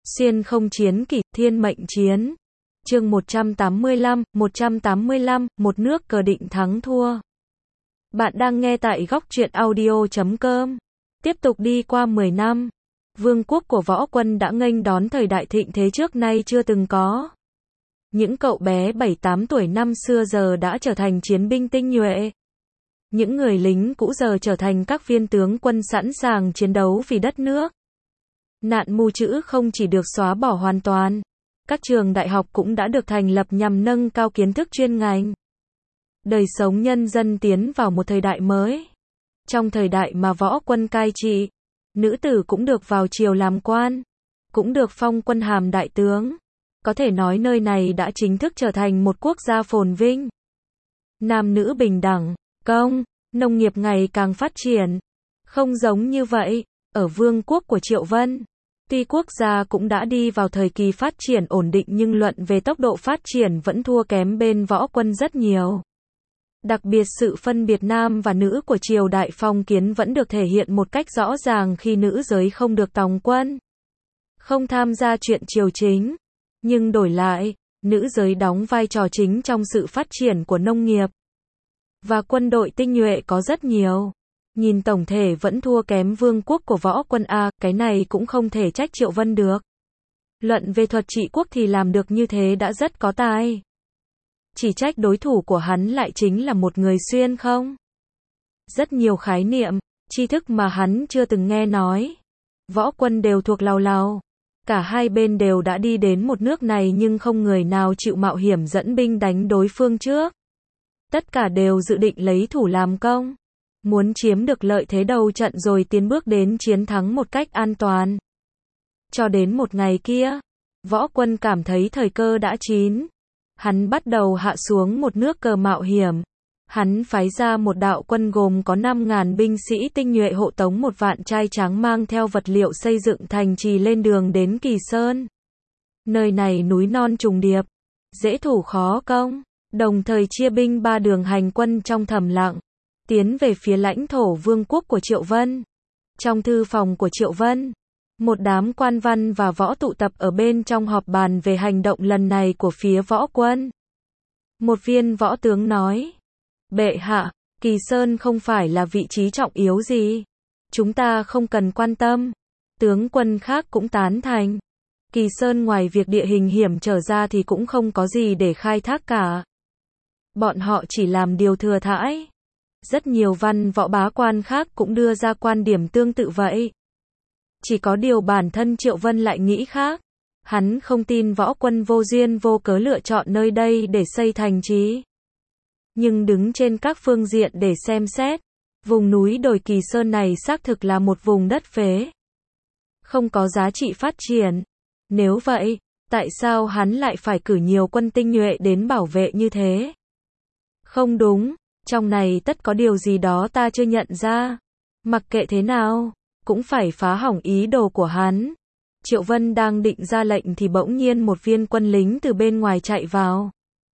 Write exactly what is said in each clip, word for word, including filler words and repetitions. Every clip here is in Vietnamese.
Xuyên không chiến kỷ, thiên mệnh chiến. Chương một trăm tám mươi lăm, một trăm tám mươi lăm, một nước cờ định thắng thua. Bạn đang nghe tại góc truyện audio chấm com. Tiếp tục đi qua mười năm, vương quốc của Võ Quân đã nghênh đón thời đại thịnh thế trước nay chưa từng có. Những cậu bé bảy tám tuổi năm xưa giờ đã trở thành chiến binh tinh nhuệ. Những người lính cũ giờ trở thành các viên tướng quân sẵn sàng chiến đấu vì đất nước. Nạn mù chữ không chỉ được xóa bỏ hoàn toàn, các trường đại học cũng đã được thành lập nhằm nâng cao kiến thức chuyên ngành. Đời sống nhân dân tiến vào một thời đại mới. Trong thời đại mà Võ Quân cai trị, nữ tử cũng được vào triều làm quan, cũng được phong quân hàm đại tướng. Có thể nói nơi này đã chính thức trở thành một quốc gia phồn vinh. Nam nữ bình đẳng, công, nông nghiệp ngày càng phát triển. Không giống như vậy, ở vương quốc của Triệu Vân, tuy quốc gia cũng đã đi vào thời kỳ phát triển ổn định nhưng luận về tốc độ phát triển vẫn thua kém bên Võ Quân rất nhiều. Đặc biệt sự phân biệt nam và nữ của triều đại phong kiến vẫn được thể hiện một cách rõ ràng khi nữ giới không được tòng quân, không tham gia chuyện triều chính, nhưng đổi lại, nữ giới đóng vai trò chính trong sự phát triển của nông nghiệp. Và quân đội tinh nhuệ có rất nhiều. Nhìn tổng thể vẫn thua kém vương quốc của Võ Quân a, cái này cũng không thể trách Triệu Vân được. Luận về thuật trị quốc thì làm được như thế đã rất có tài. Chỉ trách đối thủ của hắn lại chính là một người xuyên không. Rất nhiều khái niệm, tri thức mà hắn chưa từng nghe nói. Võ Quân đều thuộc lào lào. Cả hai bên đều đã đi đến một nước này nhưng không người nào chịu mạo hiểm dẫn binh đánh đối phương trước. Tất cả đều dự định lấy thủ làm công. Muốn chiếm được lợi thế đầu trận rồi tiến bước đến chiến thắng một cách an toàn. Cho đến một ngày kia, Võ Quân cảm thấy thời cơ đã chín. Hắn bắt đầu hạ xuống một nước cờ mạo hiểm. Hắn phái ra một đạo quân gồm có năm ngàn binh sĩ tinh nhuệ hộ tống một vạn trai tráng mang theo vật liệu xây dựng thành trì lên đường đến Kỳ Sơn. Nơi này núi non trùng điệp, dễ thủ khó công, đồng thời chia binh ba đường hành quân trong thầm lặng, tiến về phía lãnh thổ vương quốc của Triệu Vân. Trong thư phòng của Triệu Vân, một đám quan văn và võ tụ tập ở bên trong họp bàn về hành động lần này của phía Võ Quân. Một viên võ tướng nói: Bệ hạ, Kỳ Sơn không phải là vị trí trọng yếu gì. Chúng ta không cần quan tâm. Tướng quân khác cũng tán thành. Kỳ Sơn ngoài việc địa hình hiểm trở ra thì cũng không có gì để khai thác cả. Bọn họ chỉ làm điều thừa thãi. Rất nhiều văn võ bá quan khác cũng đưa ra quan điểm tương tự vậy. Chỉ có điều bản thân Triệu Vân lại nghĩ khác. Hắn không tin Võ Quân vô duyên vô cớ lựa chọn nơi đây để xây thành trì. Nhưng đứng trên các phương diện để xem xét, vùng núi đồi Kỳ Sơn này xác thực là một vùng đất phế, không có giá trị phát triển. Nếu vậy, tại sao hắn lại phải cử nhiều quân tinh nhuệ đến bảo vệ như thế? Không đúng, trong này tất có điều gì đó ta chưa nhận ra. Mặc kệ thế nào, cũng phải phá hỏng ý đồ của hắn. Triệu Vân đang định ra lệnh thì bỗng nhiên một viên quân lính từ bên ngoài chạy vào.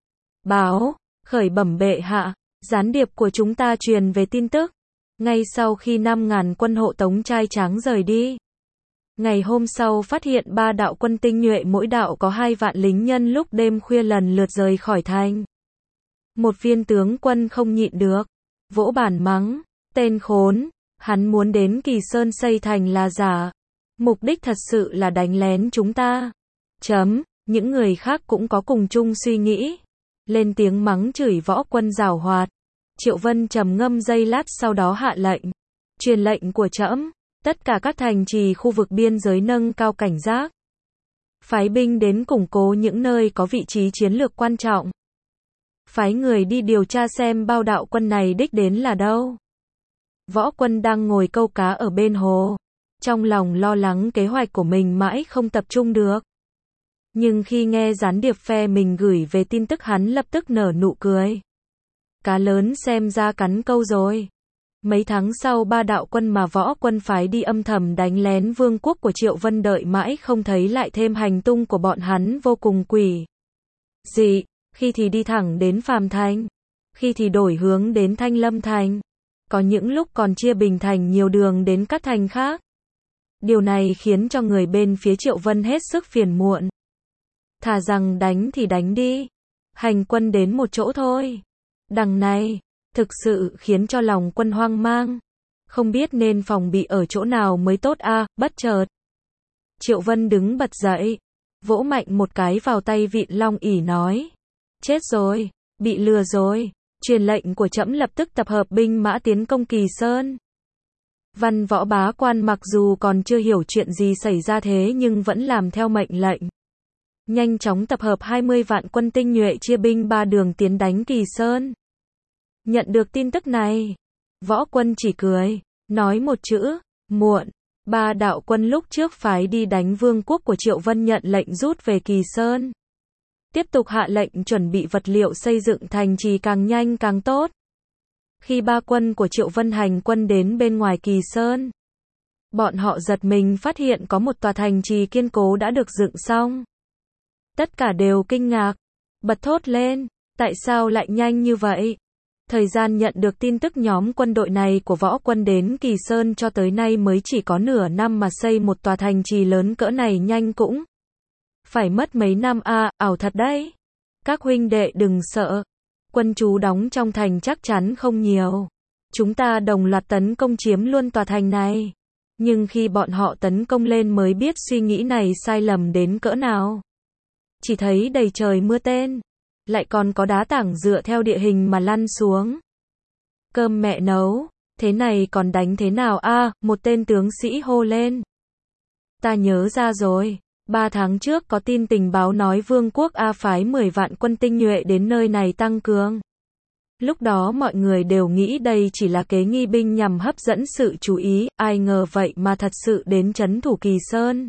Báo, khởi bẩm bệ hạ, gián điệp của chúng ta truyền về tin tức. Ngay sau khi năm ngàn quân hộ tống trai tráng rời đi, ngày hôm sau phát hiện ba đạo quân tinh nhuệ mỗi đạo có hai vạn lính nhân lúc đêm khuya lần lượt rời khỏi thành. Một viên tướng quân không nhịn được, vỗ bàn mắng: Tên khốn, hắn muốn đến Kỳ Sơn xây thành là giả. Mục đích thật sự là đánh lén chúng ta. Chấm, những người khác cũng có cùng chung suy nghĩ. Lên tiếng mắng chửi Võ Quân giảo hoạt. Triệu Vân trầm ngâm giây lát sau đó hạ lệnh. Truyền lệnh của trẫm, tất cả các thành trì khu vực biên giới nâng cao cảnh giác. Phái binh đến củng cố những nơi có vị trí chiến lược quan trọng. Phái người đi điều tra xem bao đạo quân này đích đến là đâu. Võ Quân đang ngồi câu cá ở bên hồ. Trong lòng lo lắng kế hoạch của mình mãi không tập trung được. Nhưng khi nghe gián điệp phe mình gửi về tin tức hắn lập tức nở nụ cười. Cá lớn xem ra cắn câu rồi. Mấy tháng sau ba đạo quân mà Võ Quân phái đi âm thầm đánh lén vương quốc của Triệu Vân đợi mãi không thấy lại thêm hành tung của bọn hắn vô cùng quỷ dị, khi thì đi thẳng đến Phàm Thành, khi thì đổi hướng đến Thanh Lâm Thành, có những lúc còn chia Bình Thành nhiều đường đến các thành khác. Điều này khiến cho người bên phía Triệu Vân hết sức phiền muộn. Thà rằng đánh thì đánh đi. Hành quân đến một chỗ thôi. Đằng này, thực sự khiến cho lòng quân hoang mang. Không biết nên phòng bị ở chỗ nào mới tốt a. À, bất chợt. Triệu Vân đứng bật dậy. Vỗ mạnh một cái vào tay Vịn Long ỉ nói. Chết rồi, bị lừa rồi. Truyền lệnh của trẫm lập tức tập hợp binh mã tiến công Kỳ Sơn. Văn Võ bá quan mặc dù còn chưa hiểu chuyện gì xảy ra thế nhưng vẫn làm theo mệnh lệnh. Nhanh chóng tập hợp hai mươi vạn quân tinh nhuệ chia binh ba đường tiến đánh Kỳ Sơn. Nhận được tin tức này, Võ Quân chỉ cười, nói một chữ, muộn. Ba đạo quân lúc trước phái đi đánh vương quốc của Triệu Vân nhận lệnh rút về Kỳ Sơn. Tiếp tục hạ lệnh chuẩn bị vật liệu xây dựng thành trì càng nhanh càng tốt. Khi ba quân của Triệu Vân hành quân đến bên ngoài Kỳ Sơn, bọn họ giật mình phát hiện có một tòa thành trì kiên cố đã được dựng xong. Tất cả đều kinh ngạc, bật thốt lên, tại sao lại nhanh như vậy? Thời gian nhận được tin tức nhóm quân đội này của Võ Quân đến Kỳ Sơn cho tới nay mới chỉ có nửa năm mà xây một tòa thành trì lớn cỡ này nhanh cũng phải mất mấy năm a, à, ảo thật đấy. Các huynh đệ đừng sợ, quân chú đóng trong thành chắc chắn không nhiều. Chúng ta đồng loạt tấn công chiếm luôn tòa thành này. Nhưng khi bọn họ tấn công lên mới biết suy nghĩ này sai lầm đến cỡ nào. Chỉ thấy đầy trời mưa tên, lại còn có đá tảng dựa theo địa hình mà lăn xuống. Cơm mẹ nấu, thế này còn đánh thế nào a? À, một tên tướng sĩ hô lên. Ta nhớ ra rồi, ba tháng trước có tin tình báo nói vương quốc A phái mười vạn quân tinh nhuệ đến nơi này tăng cường. Lúc đó mọi người đều nghĩ đây chỉ là kế nghi binh nhằm hấp dẫn sự chú ý, ai ngờ vậy mà thật sự đến trấn thủ Kỳ Sơn.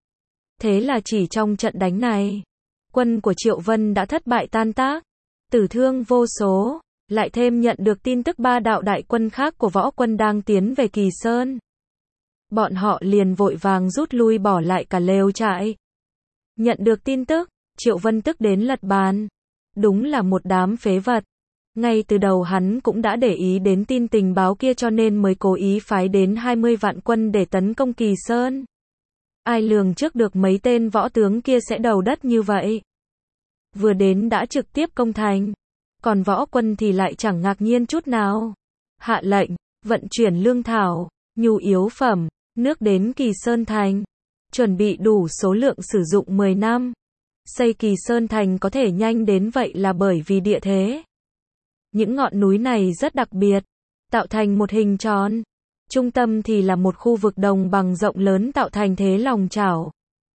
Thế là chỉ trong trận đánh này, quân của Triệu Vân đã thất bại tan tác, tử thương vô số, lại thêm nhận được tin tức ba đạo đại quân khác của Võ Quân đang tiến về Kỳ Sơn. Bọn họ liền vội vàng rút lui bỏ lại cả lều trại. Nhận được tin tức, Triệu Vân tức đến lật bàn. Đúng là một đám phế vật. Ngay từ đầu hắn cũng đã để ý đến tin tình báo kia cho nên mới cố ý phái đến hai mươi vạn quân để tấn công Kỳ Sơn. Ai lường trước được mấy tên võ tướng kia sẽ đầu đất như vậy. Vừa đến đã trực tiếp công thành. Còn Võ Quân thì lại chẳng ngạc nhiên chút nào. Hạ lệnh, vận chuyển lương thảo, nhu yếu phẩm, nước đến Kỳ Sơn Thành. Chuẩn bị đủ số lượng sử dụng mười năm. Xây Kỳ Sơn Thành có thể nhanh đến vậy là bởi vì địa thế. Những ngọn núi này rất đặc biệt, tạo thành một hình tròn. Trung tâm thì là một khu vực đồng bằng rộng lớn tạo thành thế lòng chảo.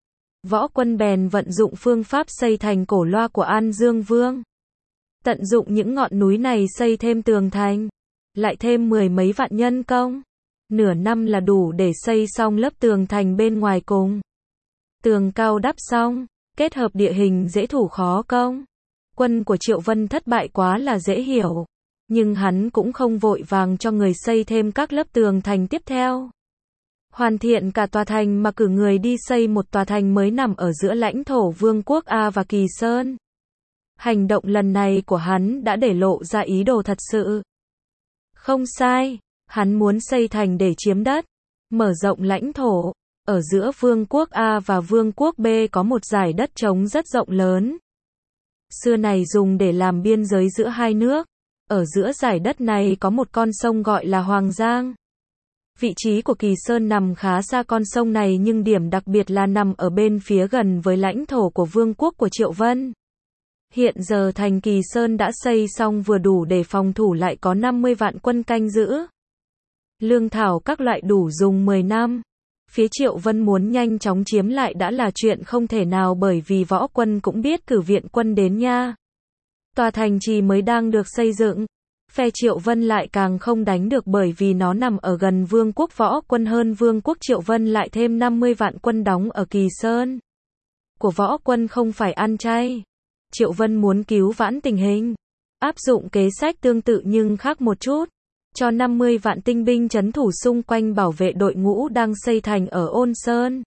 Võ Quân bèn vận dụng phương pháp xây thành cổ loa của An Dương Vương. Tận dụng những ngọn núi này xây thêm tường thành, lại thêm mười mấy vạn nhân công. Nửa năm là đủ để xây xong lớp tường thành bên ngoài cùng. Tường cao đắp xong, kết hợp địa hình dễ thủ khó công. Quân của Triệu Vân thất bại quá là dễ hiểu. Nhưng hắn cũng không vội vàng cho người xây thêm các lớp tường thành tiếp theo. Hoàn thiện cả tòa thành mà cử người đi xây một tòa thành mới nằm ở giữa lãnh thổ Vương quốc A và Kỳ Sơn. Hành động lần này của hắn đã để lộ ra ý đồ thật sự. Không sai, hắn muốn xây thành để chiếm đất, mở rộng lãnh thổ. Ở giữa Vương quốc A và Vương quốc B có một dải đất trống rất rộng lớn. Xưa này dùng để làm biên giới giữa hai nước. Ở giữa dải đất này có một con sông gọi là Hoàng Giang. Vị trí của Kỳ Sơn nằm khá xa con sông này nhưng điểm đặc biệt là nằm ở bên phía gần với lãnh thổ của Vương quốc của Triệu Vân. Hiện giờ thành Kỳ Sơn đã xây xong vừa đủ để phòng thủ lại có năm mươi vạn quân canh giữ. Lương thảo các loại đủ dùng mười năm. Phía Triệu Vân muốn nhanh chóng chiếm lại đã là chuyện không thể nào bởi vì Võ Quân cũng biết cử viện quân đến nha. Tòa thành trì mới đang được xây dựng. Phe Triệu Vân lại càng không đánh được bởi vì nó nằm ở gần Vương quốc Võ Quân hơn Vương quốc Triệu Vân lại thêm năm mươi vạn quân đóng ở Kỳ Sơn. Của Võ Quân không phải ăn chay. Triệu Vân muốn cứu vãn tình hình. Áp dụng kế sách tương tự nhưng khác một chút. Cho năm mươi vạn tinh binh trấn thủ xung quanh bảo vệ đội ngũ đang xây thành ở Ôn Sơn.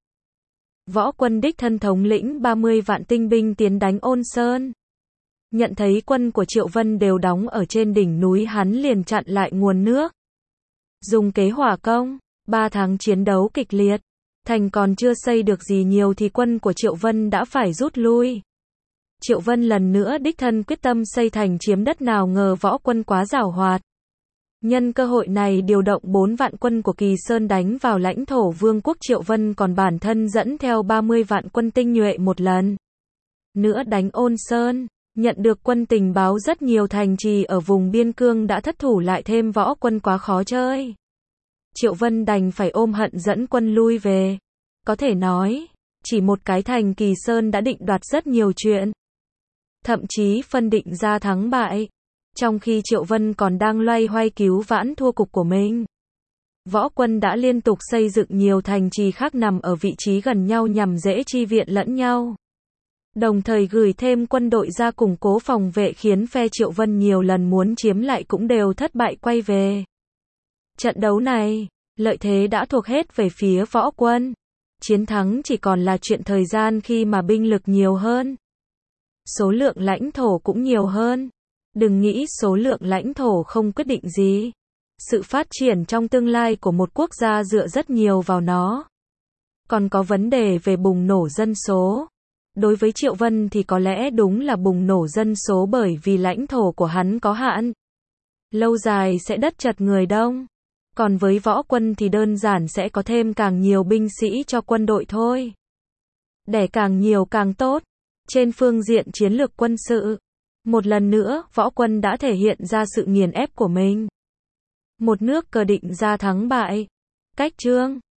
Võ Quân đích thân thống lĩnh ba mươi vạn tinh binh tiến đánh Ôn Sơn. Nhận thấy quân của Triệu Vân đều đóng ở trên đỉnh núi hắn liền chặn lại nguồn nước. Dùng kế hỏa công, ba tháng chiến đấu kịch liệt. Thành còn chưa xây được gì nhiều thì quân của Triệu Vân đã phải rút lui. Triệu Vân lần nữa đích thân quyết tâm xây thành chiếm đất, nào ngờ võ quân quá giàu hoạt. Nhân cơ hội này điều động bốn vạn quân của Kỳ Sơn đánh vào lãnh thổ vương quốc Triệu Vân, còn bản thân dẫn theo ba mươi vạn quân tinh nhuệ một lần nữa đánh Ôn Sơn. Nhận được quân tình báo rất nhiều thành trì ở vùng biên cương đã thất thủ, lại thêm võ quân quá khó chơi. Triệu Vân đành phải ôm hận dẫn quân lui về. Có thể nói, chỉ một cái thành Kỳ Sơn đã định đoạt rất nhiều chuyện. Thậm chí phân định ra thắng bại. Trong khi Triệu Vân còn đang loay hoay cứu vãn thua cục của mình, võ quân đã liên tục xây dựng nhiều thành trì khác nằm ở vị trí gần nhau nhằm dễ chi viện lẫn nhau. Đồng thời gửi thêm quân đội ra củng cố phòng vệ, khiến phe Triệu Vân nhiều lần muốn chiếm lại cũng đều thất bại quay về. Trận đấu này, lợi thế đã thuộc hết về phía võ quân. Chiến thắng chỉ còn là chuyện thời gian khi mà binh lực nhiều hơn, số lượng lãnh thổ cũng nhiều hơn. Đừng nghĩ số lượng lãnh thổ không quyết định gì. Sự phát triển trong tương lai của một quốc gia dựa rất nhiều vào nó. Còn có vấn đề về bùng nổ dân số. Đối với Triệu Vân thì có lẽ đúng là bùng nổ dân số, bởi vì lãnh thổ của hắn có hạn. Lâu dài sẽ đất chật người đông. Còn với võ quân thì đơn giản sẽ có thêm càng nhiều binh sĩ cho quân đội thôi. Đẻ càng nhiều càng tốt. Trên phương diện chiến lược quân sự, một lần nữa, võ quân đã thể hiện ra sự nghiền ép của mình. Một nước cờ định ra thắng bại. Cách chương